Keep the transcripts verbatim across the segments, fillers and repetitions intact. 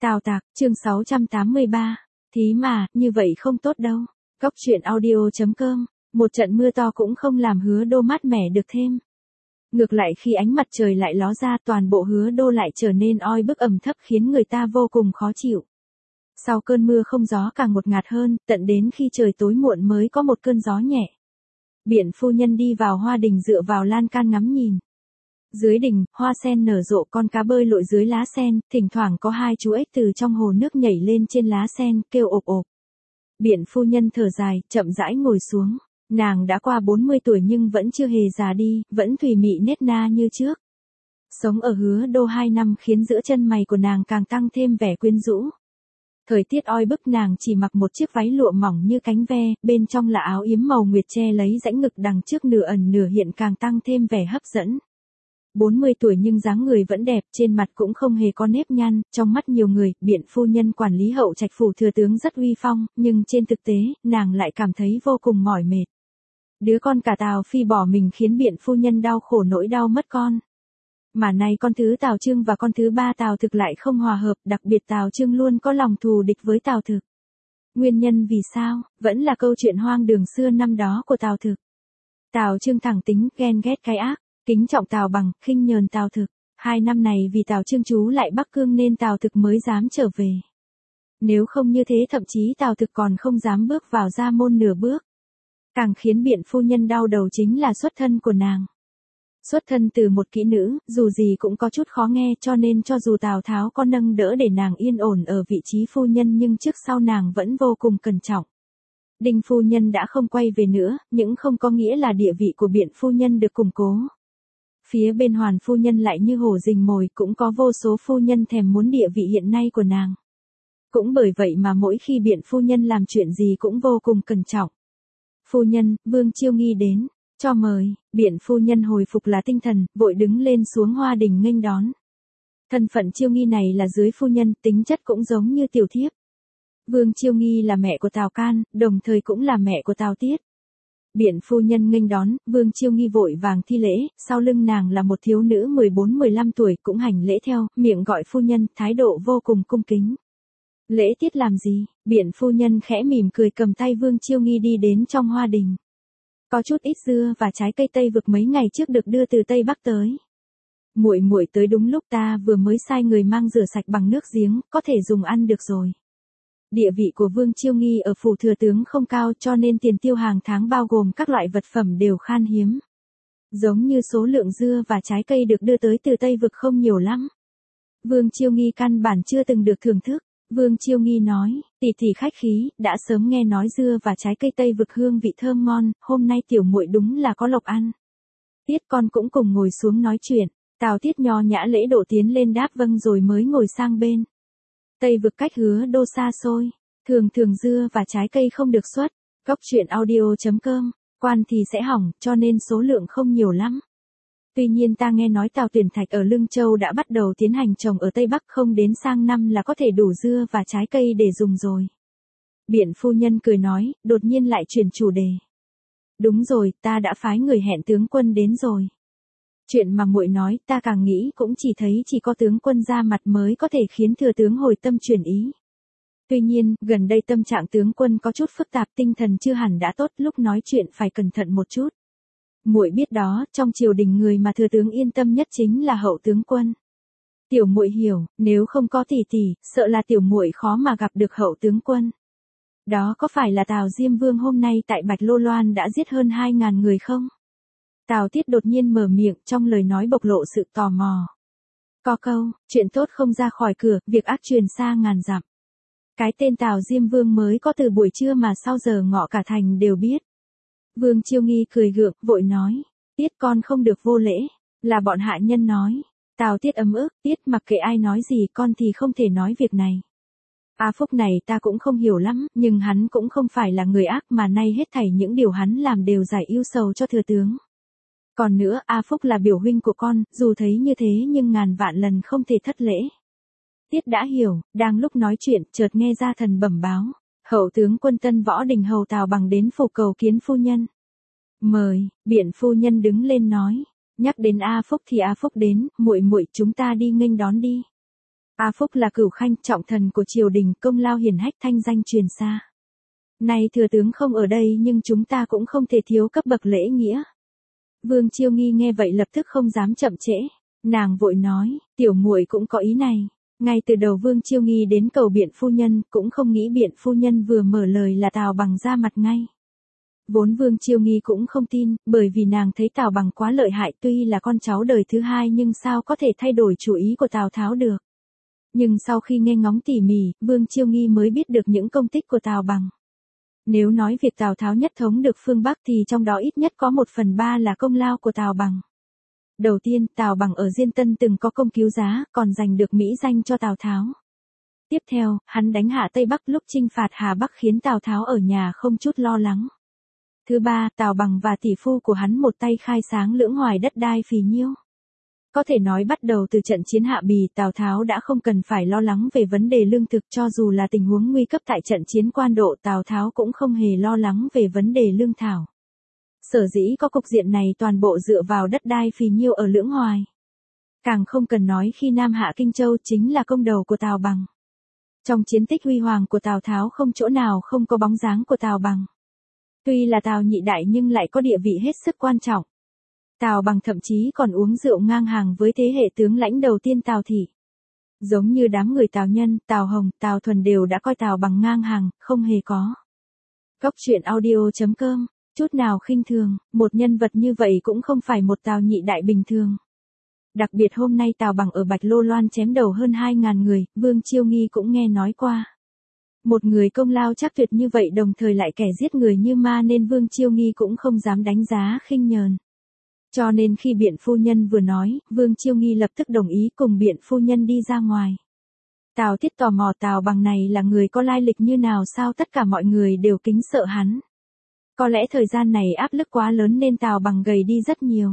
Tào Tạc, chương sáu trăm tám mươi ba. Thí mà, như vậy không tốt đâu. Góc truyện audio chấm com. Một trận mưa to cũng không làm Hứa Đô mát mẻ được thêm. Ngược lại khi ánh mặt trời lại ló ra, toàn bộ Hứa Đô lại trở nên oi bức ẩm thấp khiến người ta vô cùng khó chịu. Sau cơn mưa không gió càng ngột ngạt hơn, tận đến khi trời tối muộn mới có một cơn gió nhẹ. Biện phu nhân đi vào hoa đình dựa vào lan can ngắm nhìn. Dưới đình, hoa sen nở rộ, con cá bơi lội dưới lá sen, thỉnh thoảng có hai chú ếch từ trong hồ nước nhảy lên trên lá sen, kêu ộp ộp. Biện phu nhân thở dài, chậm rãi ngồi xuống. Nàng đã qua bốn mươi tuổi nhưng vẫn chưa hề già đi, vẫn thùy mị nết na như trước. Sống ở Hứa Đô hai năm khiến giữa chân mày của nàng càng tăng thêm vẻ quyến rũ. Thời tiết oi bức, nàng chỉ mặc một chiếc váy lụa mỏng như cánh ve, bên trong là áo yếm màu nguyệt che lấy rãnh ngực đằng trước nửa ẩn nửa hiện càng tăng thêm vẻ hấp dẫn. bốn mươi tuổi nhưng dáng người vẫn đẹp, trên mặt cũng không hề có nếp nhăn, trong mắt nhiều người, Biện phu nhân quản lý hậu trạch phủ thừa tướng rất uy phong, nhưng trên thực tế, nàng lại cảm thấy vô cùng mỏi mệt. Đứa con cả Tào Phi bỏ mình khiến Biện phu nhân đau khổ nỗi đau mất con. Mà nay con thứ Tào Trương và con thứ ba Tào Thực lại không hòa hợp, đặc biệt Tào Trương luôn có lòng thù địch với Tào Thực. Nguyên nhân vì sao, vẫn là câu chuyện hoang đường xưa năm đó của Tào Thực. Tào Trương thẳng tính, ghen ghét cái ác, kính trọng Tào Bằng, khinh nhờn Tào Thực. Hai năm này vì Tào Trương trú lại Bắc Cương nên Tào Thực mới dám trở về. Nếu không như thế thậm chí Tào Thực còn không dám bước vào gia môn nửa bước. Càng khiến Biện phu nhân đau đầu chính là xuất thân của nàng. Xuất thân từ một kỹ nữ, dù gì cũng có chút khó nghe, cho nên cho dù Tào Tháo có nâng đỡ để nàng yên ổn ở vị trí phu nhân nhưng trước sau nàng vẫn vô cùng cẩn trọng. Đinh phu nhân đã không quay về nữa, nhưng không có nghĩa là địa vị của Biện phu nhân được củng cố. Phía bên Hoàn phu nhân lại như hổ rình mồi, cũng có vô số phu nhân thèm muốn địa vị hiện nay của nàng. Cũng bởi vậy mà mỗi khi Biện phu nhân làm chuyện gì cũng vô cùng cẩn trọng. Phu nhân, Vương Chiêu Nghi đến, cho mời. Biện phu nhân hồi phục là tinh thần, vội đứng lên xuống hoa đình nghênh đón. Thân phận Chiêu Nghi này là dưới phu nhân, tính chất cũng giống như tiểu thiếp. Vương Chiêu Nghi là mẹ của Tào Can, đồng thời cũng là mẹ của Tào Tiết. Biện phu nhân nghênh đón, Vương Chiêu Nghi vội vàng thi lễ, sau lưng nàng là một thiếu nữ mười bốn mười lăm tuổi cũng hành lễ theo, miệng gọi phu nhân, thái độ vô cùng cung kính. Lễ tiết làm gì? Biện phu nhân khẽ mỉm cười cầm tay Vương Chiêu Nghi đi đến trong hoa đình. Có chút ít dưa và trái cây Tây vực mấy ngày trước được đưa từ Tây Bắc tới. Muội muội tới đúng lúc, ta vừa mới sai người mang rửa sạch bằng nước giếng, có thể dùng ăn được rồi. Địa vị của Vương Chiêu Nghi ở phủ thừa tướng không cao cho nên tiền tiêu hàng tháng bao gồm các loại vật phẩm đều khan hiếm. Giống như số lượng dưa và trái cây được đưa tới từ Tây vực không nhiều lắm. Vương Chiêu Nghi căn bản chưa từng được thưởng thức. Vương Chiêu Nghi nói, tỷ tỷ khách khí, đã sớm nghe nói dưa và trái cây Tây vực hương vị thơm ngon, hôm nay tiểu muội đúng là có lộc ăn. Tiết con cũng cùng ngồi xuống nói chuyện, Tào Tiết nho nhã lễ độ tiến lên đáp vâng rồi mới ngồi sang bên. Tây vực cách Hứa Đô xa xôi, thường thường dưa và trái cây không được xuất. Góc truyện audio chấm com, quan thì sẽ hỏng, cho nên số lượng không nhiều lắm. Tuy nhiên ta nghe nói Tào Tuyển Thạch ở Lương Châu đã bắt đầu tiến hành trồng ở Tây Bắc, không đến sang năm là có thể đủ dưa và trái cây để dùng rồi. Biện phu nhân cười nói, đột nhiên lại chuyển chủ đề. Đúng rồi, ta đã phái người hẹn tướng quân đến rồi. Chuyện mà muội nói, ta càng nghĩ cũng chỉ thấy chỉ có tướng quân ra mặt mới có thể khiến thừa tướng hồi tâm chuyển ý. Tuy nhiên, gần đây tâm trạng tướng quân có chút phức tạp, tinh thần chưa hẳn đã tốt, lúc nói chuyện phải cẩn thận một chút. Muội biết đó, trong triều đình người mà thừa tướng yên tâm nhất chính là hậu tướng quân. Tiểu muội hiểu, nếu không có tỷ tỷ, sợ là tiểu muội khó mà gặp được hậu tướng quân. Đó có phải là Tào Diêm Vương hôm nay tại Bạch Lô Loan đã giết hơn hai ngàn người không? Tào Tiết đột nhiên mở miệng, trong lời nói bộc lộ sự tò mò. Có câu, chuyện tốt không ra khỏi cửa, việc ác truyền xa ngàn dặm. Cái tên Tào Diêm Vương mới có từ buổi trưa mà sau giờ ngọ cả thành đều biết. Vương Chiêu Nghi cười gượng, vội nói, Tiết con không được vô lễ, là bọn hạ nhân nói. Tào Tiết ấm ức, Tiết mặc kệ ai nói gì con thì không thể nói việc này. A Phúc này ta cũng không hiểu lắm, nhưng hắn cũng không phải là người ác mà nay hết thảy những điều hắn làm đều giải ưu sầu cho thừa tướng. Còn nữa, A Phúc là biểu huynh của con, dù thấy như thế nhưng ngàn vạn lần không thể thất lễ. Tiết đã hiểu, đang lúc nói chuyện, chợt nghe gia thần bẩm báo. Hậu tướng quân Tân Võ Đình hầu Tào Bằng đến phủ cầu kiến phu nhân. Mời. Biện phu nhân đứng lên nói, nhắc đến A Phúc thì A Phúc đến, muội muội chúng ta đi nghênh đón đi. A Phúc là cửu khanh trọng thần của triều đình, công lao hiển hách, thanh danh truyền xa. Nay thừa tướng không ở đây nhưng chúng ta cũng không thể thiếu cấp bậc lễ nghĩa. Vương Chiêu Nghi nghe vậy lập tức không dám chậm trễ. Nàng vội nói, tiểu muội cũng có ý này. Ngay từ đầu Vương Chiêu Nghi đến cầu Biện phu nhân, cũng không nghĩ Biện phu nhân vừa mở lời là Tào Bằng ra mặt ngay. Vốn Vương Chiêu Nghi cũng không tin, bởi vì nàng thấy Tào Bằng quá lợi hại, tuy là con cháu đời thứ hai nhưng sao có thể thay đổi chủ ý của Tào Tháo được. Nhưng sau khi nghe ngóng tỉ mỉ, Vương Chiêu Nghi mới biết được những công tích của Tào Bằng. Nếu nói việc Tào Tháo nhất thống được phương Bắc thì trong đó ít nhất có một phần ba là công lao của Tào Bằng. Đầu tiên, Tào Bằng ở Diên Tân từng có công cứu giá, còn giành được mỹ danh cho Tào Tháo. Tiếp theo, hắn đánh hạ Tây Bắc lúc chinh phạt Hà Bắc khiến Tào Tháo ở nhà không chút lo lắng. Thứ ba, Tào Bằng và tỷ phu của hắn một tay khai sáng lưỡng hoài đất đai phì nhiêu. Có thể nói bắt đầu từ trận chiến Hạ Bì, Tào Tháo đã không cần phải lo lắng về vấn đề lương thực, cho dù là tình huống nguy cấp tại trận chiến Quan Độ, Tào Tháo cũng không hề lo lắng về vấn đề lương thảo. Sở dĩ có cục diện này toàn bộ dựa vào đất đai phì nhiêu ở Lưỡng Hoài. Càng không cần nói khi Nam hạ Kinh Châu chính là công đầu của Tào Bằng. Trong chiến tích huy hoàng của Tào Tháo không chỗ nào không có bóng dáng của Tào Bằng. Tuy là Tào nhị đại nhưng lại có địa vị hết sức quan trọng. Tào Bằng thậm chí còn uống rượu ngang hàng với thế hệ tướng lãnh đầu tiên Tào Thị. Giống như đám người Tào Nhân, Tào Hồng, Tào Thuần đều đã coi Tào Bằng ngang hàng, không hề có. Góc truyện audio chấm com, chút nào khinh thường, một nhân vật như vậy cũng không phải một Tào nhị đại bình thường. Đặc biệt hôm nay Tào Bằng ở Bạch Lô Loan chém đầu hơn hai ngàn người, Vương Chiêu Nghi cũng nghe nói qua. Một người công lao chắc tuyệt như vậy đồng thời lại kẻ giết người như ma nên Vương Chiêu Nghi cũng không dám đánh giá khinh nhờn. Cho nên khi Biện phu nhân vừa nói, Vương Chiêu Nghi lập tức đồng ý cùng Biện phu nhân đi ra ngoài. Tào Thiết tò mò Tào Bằng này là người có lai lịch như nào, sao tất cả mọi người đều kính sợ hắn. Có lẽ thời gian này áp lực quá lớn nên Tào Bằng gầy đi rất nhiều.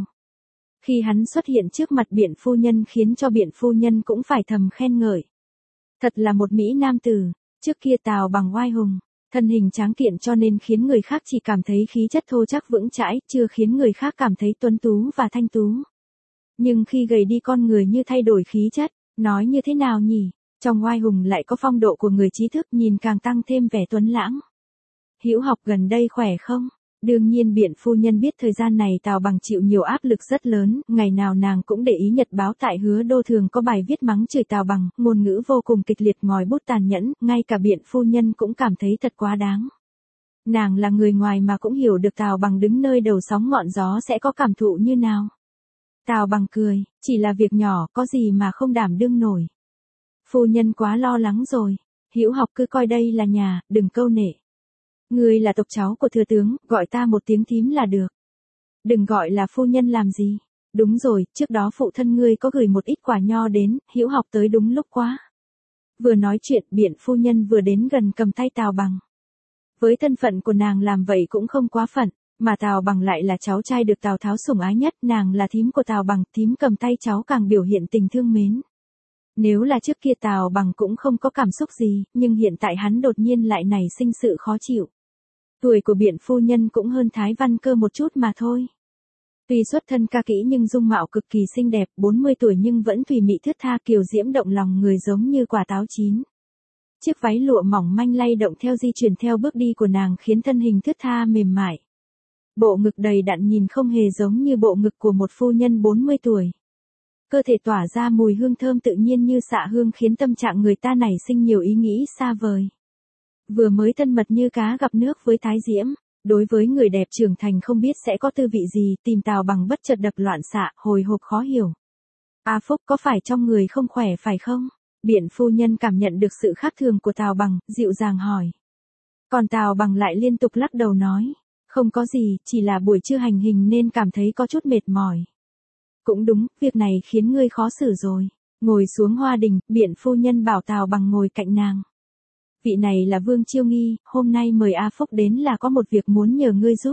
Khi hắn xuất hiện trước mặt Biện phu nhân khiến cho Biện phu nhân cũng phải thầm khen ngợi. Thật là một mỹ nam tử, trước kia Tào Bằng oai hùng, thân hình tráng kiện cho nên khiến người khác chỉ cảm thấy khí chất thô chắc vững chãi, chưa khiến người khác cảm thấy tuấn tú và thanh tú. Nhưng khi gầy đi con người như thay đổi khí chất, nói như thế nào nhỉ? Trong oai hùng lại có phong độ của người trí thức, nhìn càng tăng thêm vẻ tuấn lãng. Hữu Học gần đây khỏe không? Đương nhiên Biện phu nhân biết thời gian này Tào Bằng chịu nhiều áp lực rất lớn, ngày nào nàng cũng để ý nhật báo tại Hứa Đô thường có bài viết mắng chửi Tào Bằng, ngôn ngữ vô cùng kịch liệt, ngòi bút tàn nhẫn, ngay cả Biện phu nhân cũng cảm thấy thật quá đáng. Nàng là người ngoài mà cũng hiểu được Tào Bằng đứng nơi đầu sóng ngọn gió sẽ có cảm thụ như nào. Tào Bằng cười, chỉ là việc nhỏ, có gì mà không đảm đương nổi. Phu nhân quá lo lắng rồi, Hữu Học cứ coi đây là nhà, đừng câu nệ. Ngươi là tộc cháu của thừa tướng, gọi ta một tiếng thím là được. Đừng gọi là phu nhân làm gì. Đúng rồi, trước đó phụ thân ngươi có gửi một ít quả nho đến, Hữu Học tới đúng lúc quá. Vừa nói chuyện, Biện phu nhân vừa đến gần cầm tay Tào Bằng. Với thân phận của nàng làm vậy cũng không quá phận, mà Tào Bằng lại là cháu trai được Tào Tháo sủng ái nhất, nàng là thím của Tào Bằng, thím cầm tay cháu càng biểu hiện tình thương mến. Nếu là trước kia Tào Bằng cũng không có cảm xúc gì, nhưng hiện tại hắn đột nhiên lại nảy sinh sự khó chịu. Tuổi của Biện phu nhân cũng hơn Thái Văn Cơ một chút mà thôi. Tuy xuất thân ca kỹ nhưng dung mạo cực kỳ xinh đẹp, bốn mươi tuổi nhưng vẫn thùy mị thướt tha, kiều diễm động lòng người giống như quả táo chín. Chiếc váy lụa mỏng manh lay động theo di chuyển theo bước đi của nàng khiến thân hình thướt tha mềm mại. Bộ ngực đầy đặn nhìn không hề giống như bộ ngực của một phu nhân bốn mươi tuổi. Cơ thể tỏa ra mùi hương thơm tự nhiên như xạ hương khiến tâm trạng người ta nảy sinh nhiều ý nghĩ xa vời. Vừa mới thân mật như cá gặp nước với Thái Diễm, đối với người đẹp trưởng thành không biết sẽ có tư vị gì, tìm Tào Bằng bất chợt đập loạn xạ, hồi hộp khó hiểu. A Phúc có phải trong người không khỏe phải không? Biện phu nhân cảm nhận được sự khác thường của Tào Bằng, dịu dàng hỏi. Còn Tào Bằng lại liên tục lắc đầu nói, không có gì, chỉ là buổi trưa hành hình nên cảm thấy có chút mệt mỏi. Cũng đúng, việc này khiến ngươi khó xử rồi. Ngồi xuống hoa đình, Biện phu nhân bảo Tào Bằng ngồi cạnh nàng. Vị này là Vương Chiêu Nghi, hôm nay mời A Phúc đến là có một việc muốn nhờ ngươi giúp.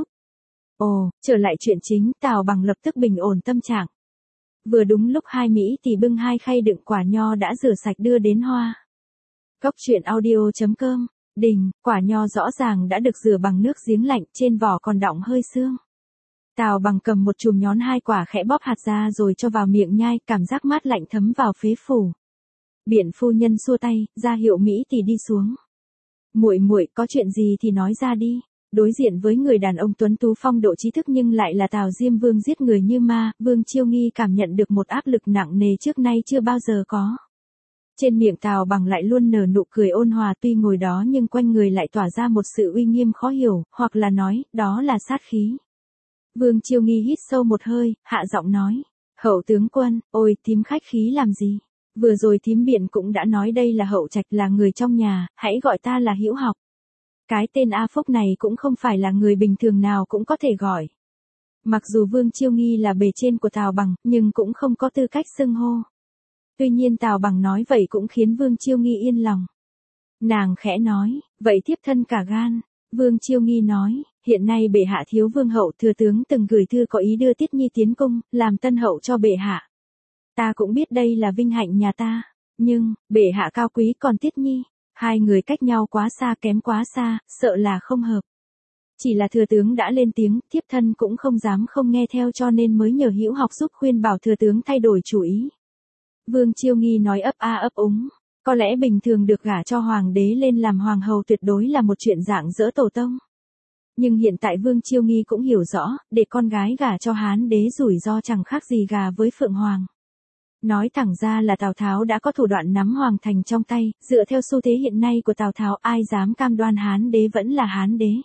Ồ, trở lại chuyện chính, Tào Bằng lập tức bình ổn tâm trạng. Vừa đúng lúc hai Mỹ tỷ bưng hai khay đựng quả nho đã rửa sạch đưa đến hoa. Góc truyện audio chấm com, đình, quả nho rõ ràng đã được rửa bằng nước giếng lạnh, trên vỏ còn đọng hơi sương. Tào Bằng cầm một chùm nhón hai quả khẽ bóp hạt ra rồi cho vào miệng nhai, cảm giác mát lạnh thấm vào phế phủ. Biện phu nhân xua tay, ra hiệu Mỹ thì đi xuống. Muội muội, có chuyện gì thì nói ra đi. Đối diện với người đàn ông tuấn tú phong độ trí thức nhưng lại là Tào Diêm Vương giết người như ma, Vương Chiêu Nghi cảm nhận được một áp lực nặng nề trước nay chưa bao giờ có. Trên miệng Tào Bằng lại luôn nở nụ cười ôn hòa, tuy ngồi đó nhưng quanh người lại tỏa ra một sự uy nghiêm khó hiểu, hoặc là nói, đó là sát khí. Vương Chiêu Nghi hít sâu một hơi, hạ giọng nói, hậu tướng quân, ôi thím khách khí làm gì? Vừa rồi thím Biện cũng đã nói đây là Hậu Trạch, là người trong nhà, hãy gọi ta là Hữu Học. Cái tên A Phúc này cũng không phải là người bình thường nào cũng có thể gọi. Mặc dù Vương Chiêu Nghi là bề trên của Tào Bằng, nhưng cũng không có tư cách xưng hô. Tuy nhiên Tào Bằng nói vậy cũng khiến Vương Chiêu Nghi yên lòng. Nàng khẽ nói, vậy thiếp thân cả gan. Vương Chiêu Nghi nói, hiện nay bệ hạ thiếu vương hậu, thừa tướng từng gửi thư có ý đưa Tiết Nhi tiến cung, làm tân hậu cho bệ hạ. Ta cũng biết đây là vinh hạnh nhà ta, nhưng, bệ hạ cao quý còn Tiết Nhi, hai người cách nhau quá xa, kém quá xa, sợ là không hợp. Chỉ là thừa tướng đã lên tiếng, thiếp thân cũng không dám không nghe theo, cho nên mới nhờ Hữu Học giúp khuyên bảo thừa tướng thay đổi chủ ý. Vương Chiêu Nghi nói ấp a ấp úng, có lẽ bình thường được gả cho hoàng đế lên làm hoàng hậu tuyệt đối là một chuyện dạng dỡ tổ tông. Nhưng hiện tại Vương Chiêu Nghi cũng hiểu rõ, để con gái gả cho Hán đế rủi ro chẳng khác gì gà với Phượng Hoàng. Nói thẳng ra là Tào Tháo đã có thủ đoạn nắm hoàng thành trong tay, dựa theo xu thế hiện nay của Tào Tháo ai dám cam đoan Hán đế vẫn là Hán đế.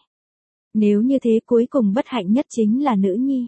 Nếu như thế cuối cùng bất hạnh nhất chính là nữ nhi.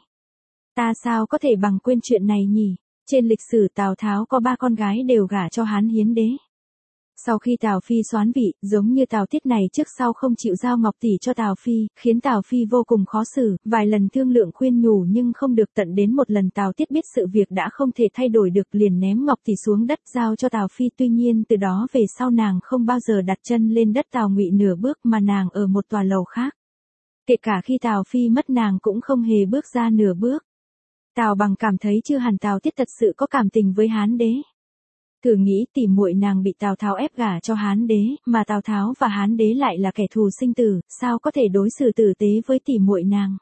Ta sao có thể bằng quên chuyện này nhỉ? Trên lịch sử Tào Tháo có ba con gái đều gả cho Hán Hiến đế. Sau khi Tào Phi soán vị, giống như Tào Tiết này trước sau không chịu giao ngọc tỷ cho Tào Phi, khiến Tào Phi vô cùng khó xử, vài lần thương lượng khuyên nhủ nhưng không được, tận đến một lần Tào Tiết biết sự việc đã không thể thay đổi được liền ném ngọc tỷ xuống đất giao cho Tào Phi. Tuy nhiên từ đó về sau nàng không bao giờ đặt chân lên đất Tào Ngụy nửa bước, mà nàng ở một tòa lầu khác. Kể cả khi Tào Phi mất nàng cũng không hề bước ra nửa bước. Tào Bằng cảm thấy chưa hẳn Tào Tiết thật sự có cảm tình với Hán đế. Thử nghĩ tỉ muội nàng bị Tào Tháo ép gả cho Hán đế, mà Tào Tháo và Hán đế lại là kẻ thù sinh tử, sao có thể đối xử tử tế với tỉ muội nàng?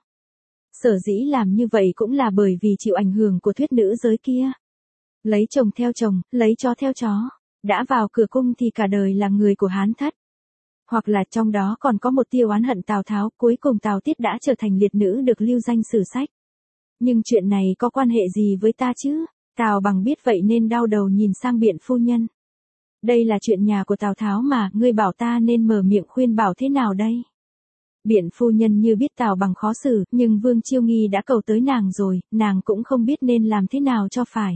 Sở dĩ làm như vậy cũng là bởi vì chịu ảnh hưởng của thuyết nữ giới kia. Lấy chồng theo chồng, lấy chó theo chó, đã vào cửa cung thì cả đời là người của Hán thất. Hoặc là trong đó còn có một tia oán hận Tào Tháo, cuối cùng Tào Tiết đã trở thành liệt nữ được lưu danh sử sách. Nhưng chuyện này có quan hệ gì với ta chứ? Tào Bằng biết vậy nên đau đầu nhìn sang Biện phu nhân. Đây là chuyện nhà của Tào Tháo mà, ngươi bảo ta nên mở miệng khuyên bảo thế nào đây? Biện phu nhân như biết Tào Bằng khó xử, nhưng Vương Chiêu Nghi đã cầu tới nàng rồi, nàng cũng không biết nên làm thế nào cho phải.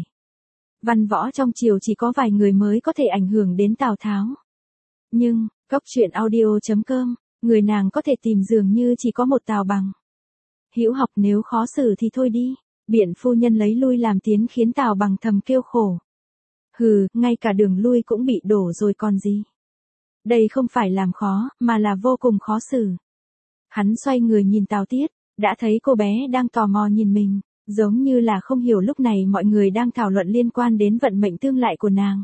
Văn võ trong triều chỉ có vài người mới có thể ảnh hưởng đến Tào Tháo. Nhưng, Cốc Truyện Audio chấm com, người nàng có thể tìm dường như chỉ có một Tào Bằng. Hữu Học, nếu khó xử thì thôi đi. Biện phu nhân lấy lui làm tiến khiến Tào Bằng thầm kêu khổ. Hừ, ngay cả đường lui cũng bị đổ rồi còn gì. Đây không phải làm khó, mà là vô cùng khó xử. Hắn xoay người nhìn Tào Tiết, đã thấy cô bé đang tò mò nhìn mình, giống như là không hiểu lúc này mọi người đang thảo luận liên quan đến vận mệnh tương lai của nàng.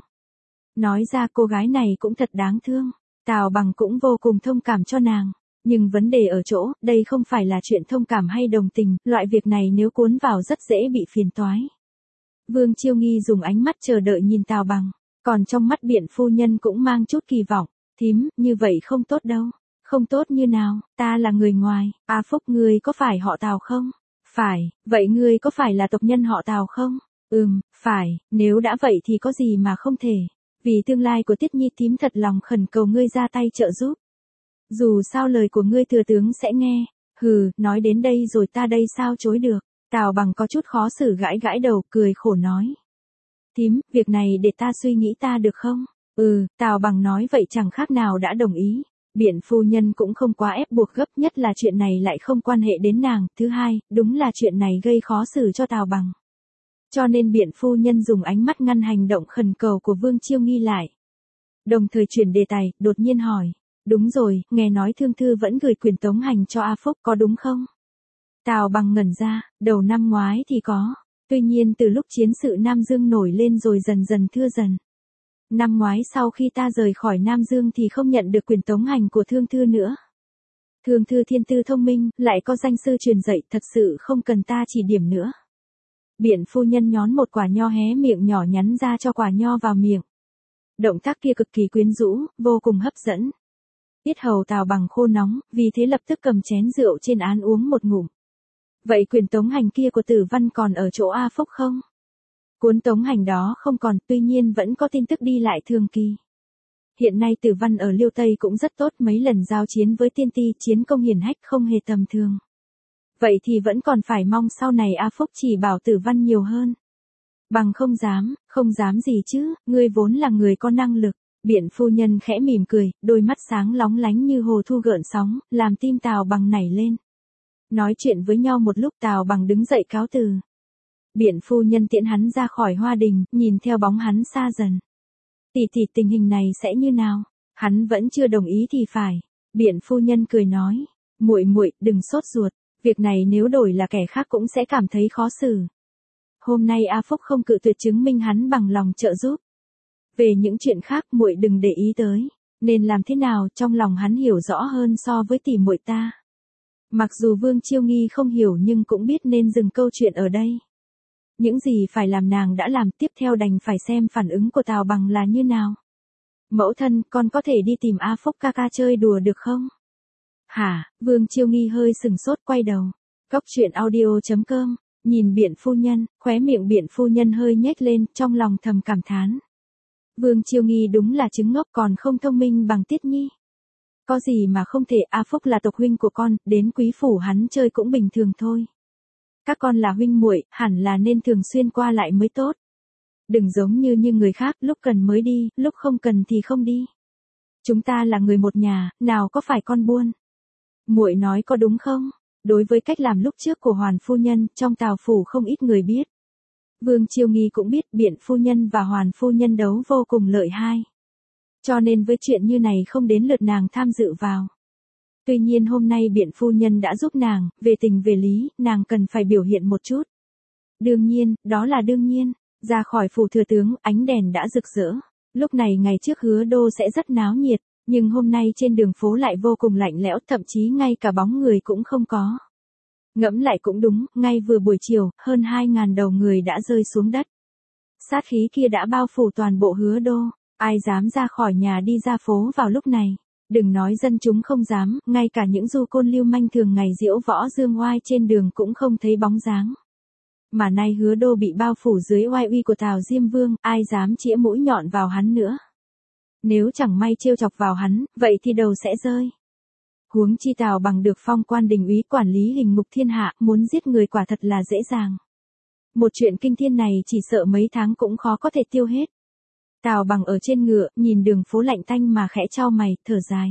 Nói ra cô gái này cũng thật đáng thương, Tào Bằng cũng vô cùng thông cảm cho nàng. Nhưng vấn đề ở chỗ, đây không phải là chuyện thông cảm hay đồng tình, loại việc này nếu cuốn vào rất dễ bị phiền toái. Vương Chiêu Nghi dùng ánh mắt chờ đợi nhìn Tào Bằng, còn trong mắt Biện phu nhân cũng mang chút kỳ vọng, thím, như vậy không tốt đâu. Không tốt như nào, ta là người ngoài, A Phúc ngươi có phải họ Tào không? Phải, vậy ngươi có phải là tộc nhân họ Tào không? Ừm, phải, nếu đã vậy thì có gì mà không thể. Vì tương lai của Tiết Nhi thím thật lòng khẩn cầu ngươi ra tay trợ giúp. Dù sao lời của ngươi thừa tướng sẽ nghe. Hừ, nói đến đây rồi ta đây sao chối được. Tào Bằng có chút khó xử gãi gãi đầu, cười khổ nói. Thím, việc này để ta suy nghĩ ta được không? Ừ, Tào Bằng nói vậy chẳng khác nào đã đồng ý. Biện phu nhân cũng không quá ép buộc gấp, nhất là chuyện này lại không quan hệ đến nàng. Thứ hai, đúng là chuyện này gây khó xử cho Tào Bằng. Cho nên Biện phu nhân dùng ánh mắt ngăn hành động khẩn cầu của Vương Chiêu Nghi lại. Đồng thời chuyển đề tài, đột nhiên hỏi. Đúng rồi, nghe nói Thương Thư vẫn gửi quyền tống hành cho A Phúc, có đúng không? Tào Bằng ngẩn ra, đầu năm ngoái thì có. Tuy nhiên từ lúc chiến sự Nam Dương nổi lên rồi dần dần thưa dần. Năm ngoái sau khi ta rời khỏi Nam Dương thì không nhận được quyền tống hành của Thương Thư nữa. Thương Thư thiên tư thông minh, lại có danh sư truyền dạy, thật sự không cần ta chỉ điểm nữa. Biện phu nhân nhón một quả nho hé miệng nhỏ nhắn ra cho quả nho vào miệng. Động tác kia cực kỳ quyến rũ, vô cùng hấp dẫn. Yết hầu Tào Bằng khô nóng, vì thế lập tức cầm chén rượu trên án uống một ngụm. Vậy quyền tống hành kia của Tử Văn còn ở chỗ A Phúc không? Cuốn tống hành đó không còn, tuy nhiên vẫn có tin tức đi lại thường kỳ. Hiện nay Tử Văn ở Liêu Tây cũng rất tốt, mấy lần giao chiến với tiên ti, chiến công hiển hách không hề tầm thường. Vậy thì vẫn còn phải mong sau này A Phúc chỉ bảo Tử Văn nhiều hơn. Bằng không dám, không dám gì chứ, ngươi vốn là người có năng lực. Biện phu nhân khẽ mỉm cười, đôi mắt sáng lóng lánh như hồ thu gợn sóng, làm tim Tào Bằng nảy lên. Nói chuyện với nhau một lúc Tào Bằng đứng dậy cáo từ. Biện phu nhân tiễn hắn ra khỏi hoa đình, nhìn theo bóng hắn xa dần. Tỷ tỷ, tình hình này sẽ như nào? Hắn vẫn chưa đồng ý thì phải. Biện phu nhân cười nói, muội muội đừng sốt ruột, việc này nếu đổi là kẻ khác cũng sẽ cảm thấy khó xử. Hôm nay A Phúc không cự tuyệt, chứng minh hắn bằng lòng trợ giúp. Về những chuyện khác muội đừng để ý tới, nên làm thế nào trong lòng hắn hiểu rõ hơn so với tỷ muội ta. Mặc dù Vương Chiêu Nghi không hiểu nhưng cũng biết nên dừng câu chuyện ở đây. Những gì phải làm nàng đã làm, tiếp theo đành phải xem phản ứng của Tào Bằng là như nào. Mẫu thân, con có thể đi tìm A Phúc ca ca chơi đùa được không? Hả? Vương Chiêu Nghi hơi sừng sốt quay đầu. Góc truyện audio chấm com, nhìn Biện phu nhân, khóe miệng Biện phu nhân hơi nhếch lên, trong lòng thầm cảm thán. Vương Chiêu Nghi đúng là trứng ngốc, còn không thông minh bằng Tiết Nhi. Có gì mà không thể, A Phúc là tộc huynh của con, đến quý phủ hắn chơi cũng bình thường thôi. Các con là huynh muội, hẳn là nên thường xuyên qua lại mới tốt. Đừng giống như như người khác, lúc cần mới đi, lúc không cần thì không đi. Chúng ta là người một nhà, nào có phải con buôn. Muội nói có đúng không? Đối với cách làm lúc trước của Hoàn phu nhân, trong Tào phủ không ít người biết. Vương Chiêu Nghi cũng biết Biện phu nhân và Hoàn phu nhân đấu vô cùng lợi hai. Cho nên với chuyện như này không đến lượt nàng tham dự vào. Tuy nhiên hôm nay Biện phu nhân đã giúp nàng, về tình về lý, nàng cần phải biểu hiện một chút. Đương nhiên, đó là đương nhiên. Ra khỏi phủ thừa tướng, ánh đèn đã rực rỡ. Lúc này ngày trước Hứa Đô sẽ rất náo nhiệt, nhưng hôm nay trên đường phố lại vô cùng lạnh lẽo, thậm chí ngay cả bóng người cũng không có. Ngẫm lại cũng đúng, ngay vừa buổi chiều, hơn hai ngàn đầu người đã rơi xuống đất. Sát khí kia đã bao phủ toàn bộ Hứa Đô, ai dám ra khỏi nhà đi ra phố vào lúc này. Đừng nói dân chúng không dám, ngay cả những du côn lưu manh thường ngày diễu võ dương oai trên đường cũng không thấy bóng dáng. Mà nay Hứa Đô bị bao phủ dưới oai uy của Tào Diêm Vương, ai dám chĩa mũi nhọn vào hắn nữa. Nếu chẳng may trêu chọc vào hắn, vậy thì đầu sẽ rơi. Huống chi Tào Bằng được phong quan đình úy quản lý hình ngục thiên hạ, muốn giết người quả thật là dễ dàng. Một chuyện kinh thiên này chỉ sợ mấy tháng cũng khó có thể tiêu hết. Tào Bằng ở trên ngựa, nhìn đường phố lạnh tanh mà khẽ chau mày, thở dài.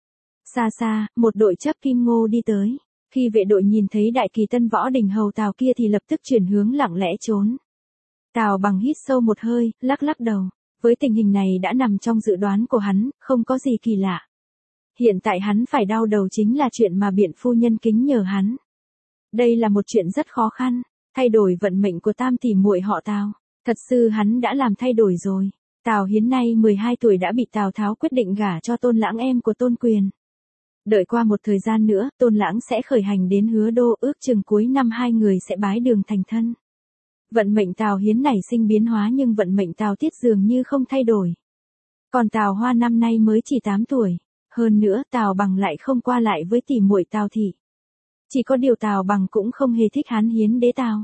Xa xa, một đội chấp kim ngô đi tới. Khi vệ đội nhìn thấy đại kỳ Tân Võ Đình hầu Tào kia thì lập tức chuyển hướng lặng lẽ trốn. Tào Bằng hít sâu một hơi, lắc lắc đầu. Với tình hình này đã nằm trong dự đoán của hắn, không có gì kỳ lạ. Hiện tại hắn phải đau đầu chính là chuyện mà Biện phu nhân kính nhờ hắn. Đây là một chuyện rất khó khăn, thay đổi vận mệnh của tam tỷ muội họ Tào. Thật sự hắn đã làm thay đổi rồi. Tào Hiến nay mười hai tuổi đã bị Tào Tháo quyết định gả cho Tôn Lãng em của Tôn Quyền. Đợi qua một thời gian nữa, Tôn Lãng sẽ khởi hành đến Hứa Đô, ước chừng cuối năm hai người sẽ bái đường thành thân. Vận mệnh Tào Hiến nảy sinh biến hóa nhưng vận mệnh Tào Tiết dường như không thay đổi. Còn Tào Hoa năm nay mới chỉ tám tuổi. Hơn nữa Tào Bằng lại không qua lại với tỷ muội Tào Thị. Chỉ có điều Tào Bằng cũng không hề thích Hán Hiến đế Tào.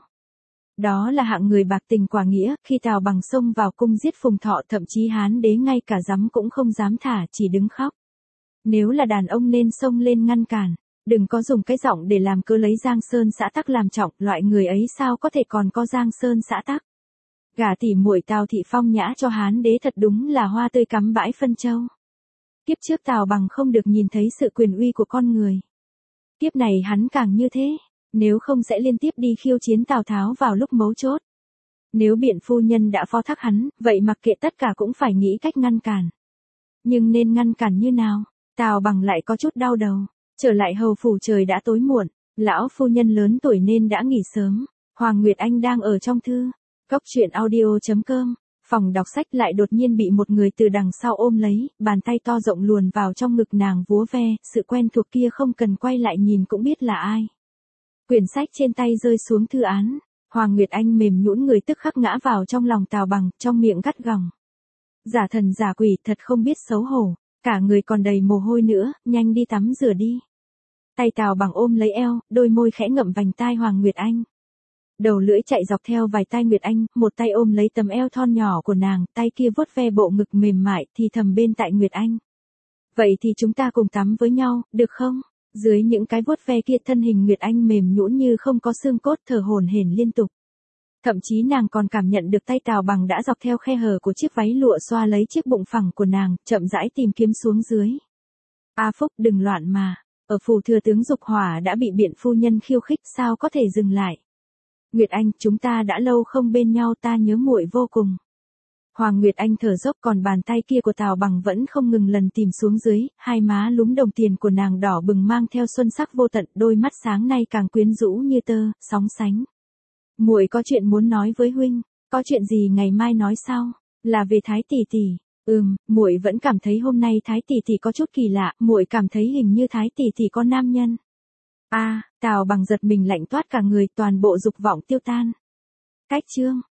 Đó là hạng người bạc tình quả nghĩa, khi Tào Bằng xông vào cung giết Phùng Thọ thậm chí Hán đế ngay cả dám cũng không dám thả, chỉ đứng khóc. Nếu là đàn ông nên xông lên ngăn cản, đừng có dùng cái giọng để làm cớ lấy Giang Sơn xã tắc làm trọng, loại người ấy sao có thể còn có Giang Sơn xã tắc. Gả tỷ muội Tào Thị phong nhã cho Hán đế thật đúng là hoa tươi cắm bãi phân châu. Kiếp trước Tào Bằng không được nhìn thấy sự quyền uy của con người. Kiếp này hắn càng như thế, nếu không sẽ liên tiếp đi khiêu chiến Tào Tháo vào lúc mấu chốt. Nếu Biện phu nhân đã phó thác hắn, vậy mặc kệ tất cả cũng phải nghĩ cách ngăn cản. Nhưng nên ngăn cản như nào? Tào Bằng lại có chút đau đầu. Trở lại hầu phủ trời đã tối muộn, lão phu nhân lớn tuổi nên đã nghỉ sớm. Hoàng Nguyệt Anh đang ở trong thư. Góc truyện audio chấm com. Phòng đọc sách lại đột nhiên bị một người từ đằng sau ôm lấy, bàn tay to rộng luồn vào trong ngực nàng vúa ve, sự quen thuộc kia không cần quay lại nhìn cũng biết là ai. Quyển sách trên tay rơi xuống thư án, Hoàng Nguyệt Anh mềm nhũn người tức khắc ngã vào trong lòng Tào Bằng, trong miệng gắt gỏng. Giả thần giả quỷ thật không biết xấu hổ, cả người còn đầy mồ hôi nữa, nhanh đi tắm rửa đi. Tay Tào Bằng ôm lấy eo, đôi môi khẽ ngậm vành tai Hoàng Nguyệt Anh. Đầu lưỡi chạy dọc theo vài tai Nguyệt Anh, một tay ôm lấy tấm eo thon nhỏ của nàng, tay kia vuốt ve bộ ngực mềm mại, thì thầm bên tai Nguyệt Anh. Vậy thì chúng ta cùng tắm với nhau, được không? Dưới những cái vuốt ve kia thân hình Nguyệt Anh mềm nhũn như không có xương cốt, thở hổn hển liên tục. Thậm chí nàng còn cảm nhận được tay Tào Bằng đã dọc theo khe hở của chiếc váy lụa xoa lấy chiếc bụng phẳng của nàng, chậm rãi tìm kiếm xuống dưới. A Phúc đừng loạn mà, ở phủ thừa tướng Dục Hỏa đã bị biện phu nhân khiêu khích, sao có thể dừng lại. Nguyệt Anh, chúng ta đã lâu không bên nhau, ta nhớ muội vô cùng. Hoàng Nguyệt Anh thở dốc, còn bàn tay kia của Tào Bằng vẫn không ngừng lần tìm xuống dưới, hai má lúm đồng tiền của nàng đỏ bừng mang theo xuân sắc vô tận, đôi mắt sáng nay càng quyến rũ như tơ, sóng sánh. Muội có chuyện muốn nói với huynh, có chuyện gì ngày mai nói sau, là về Thái tỷ tỷ. Ừm, muội vẫn cảm thấy hôm nay Thái tỷ tỷ có chút kỳ lạ, muội cảm thấy hình như Thái tỷ tỷ có nam nhân. A, à, Tào Bằng giật mình lạnh toát cả người, toàn bộ dục vọng tiêu tan. Cách chương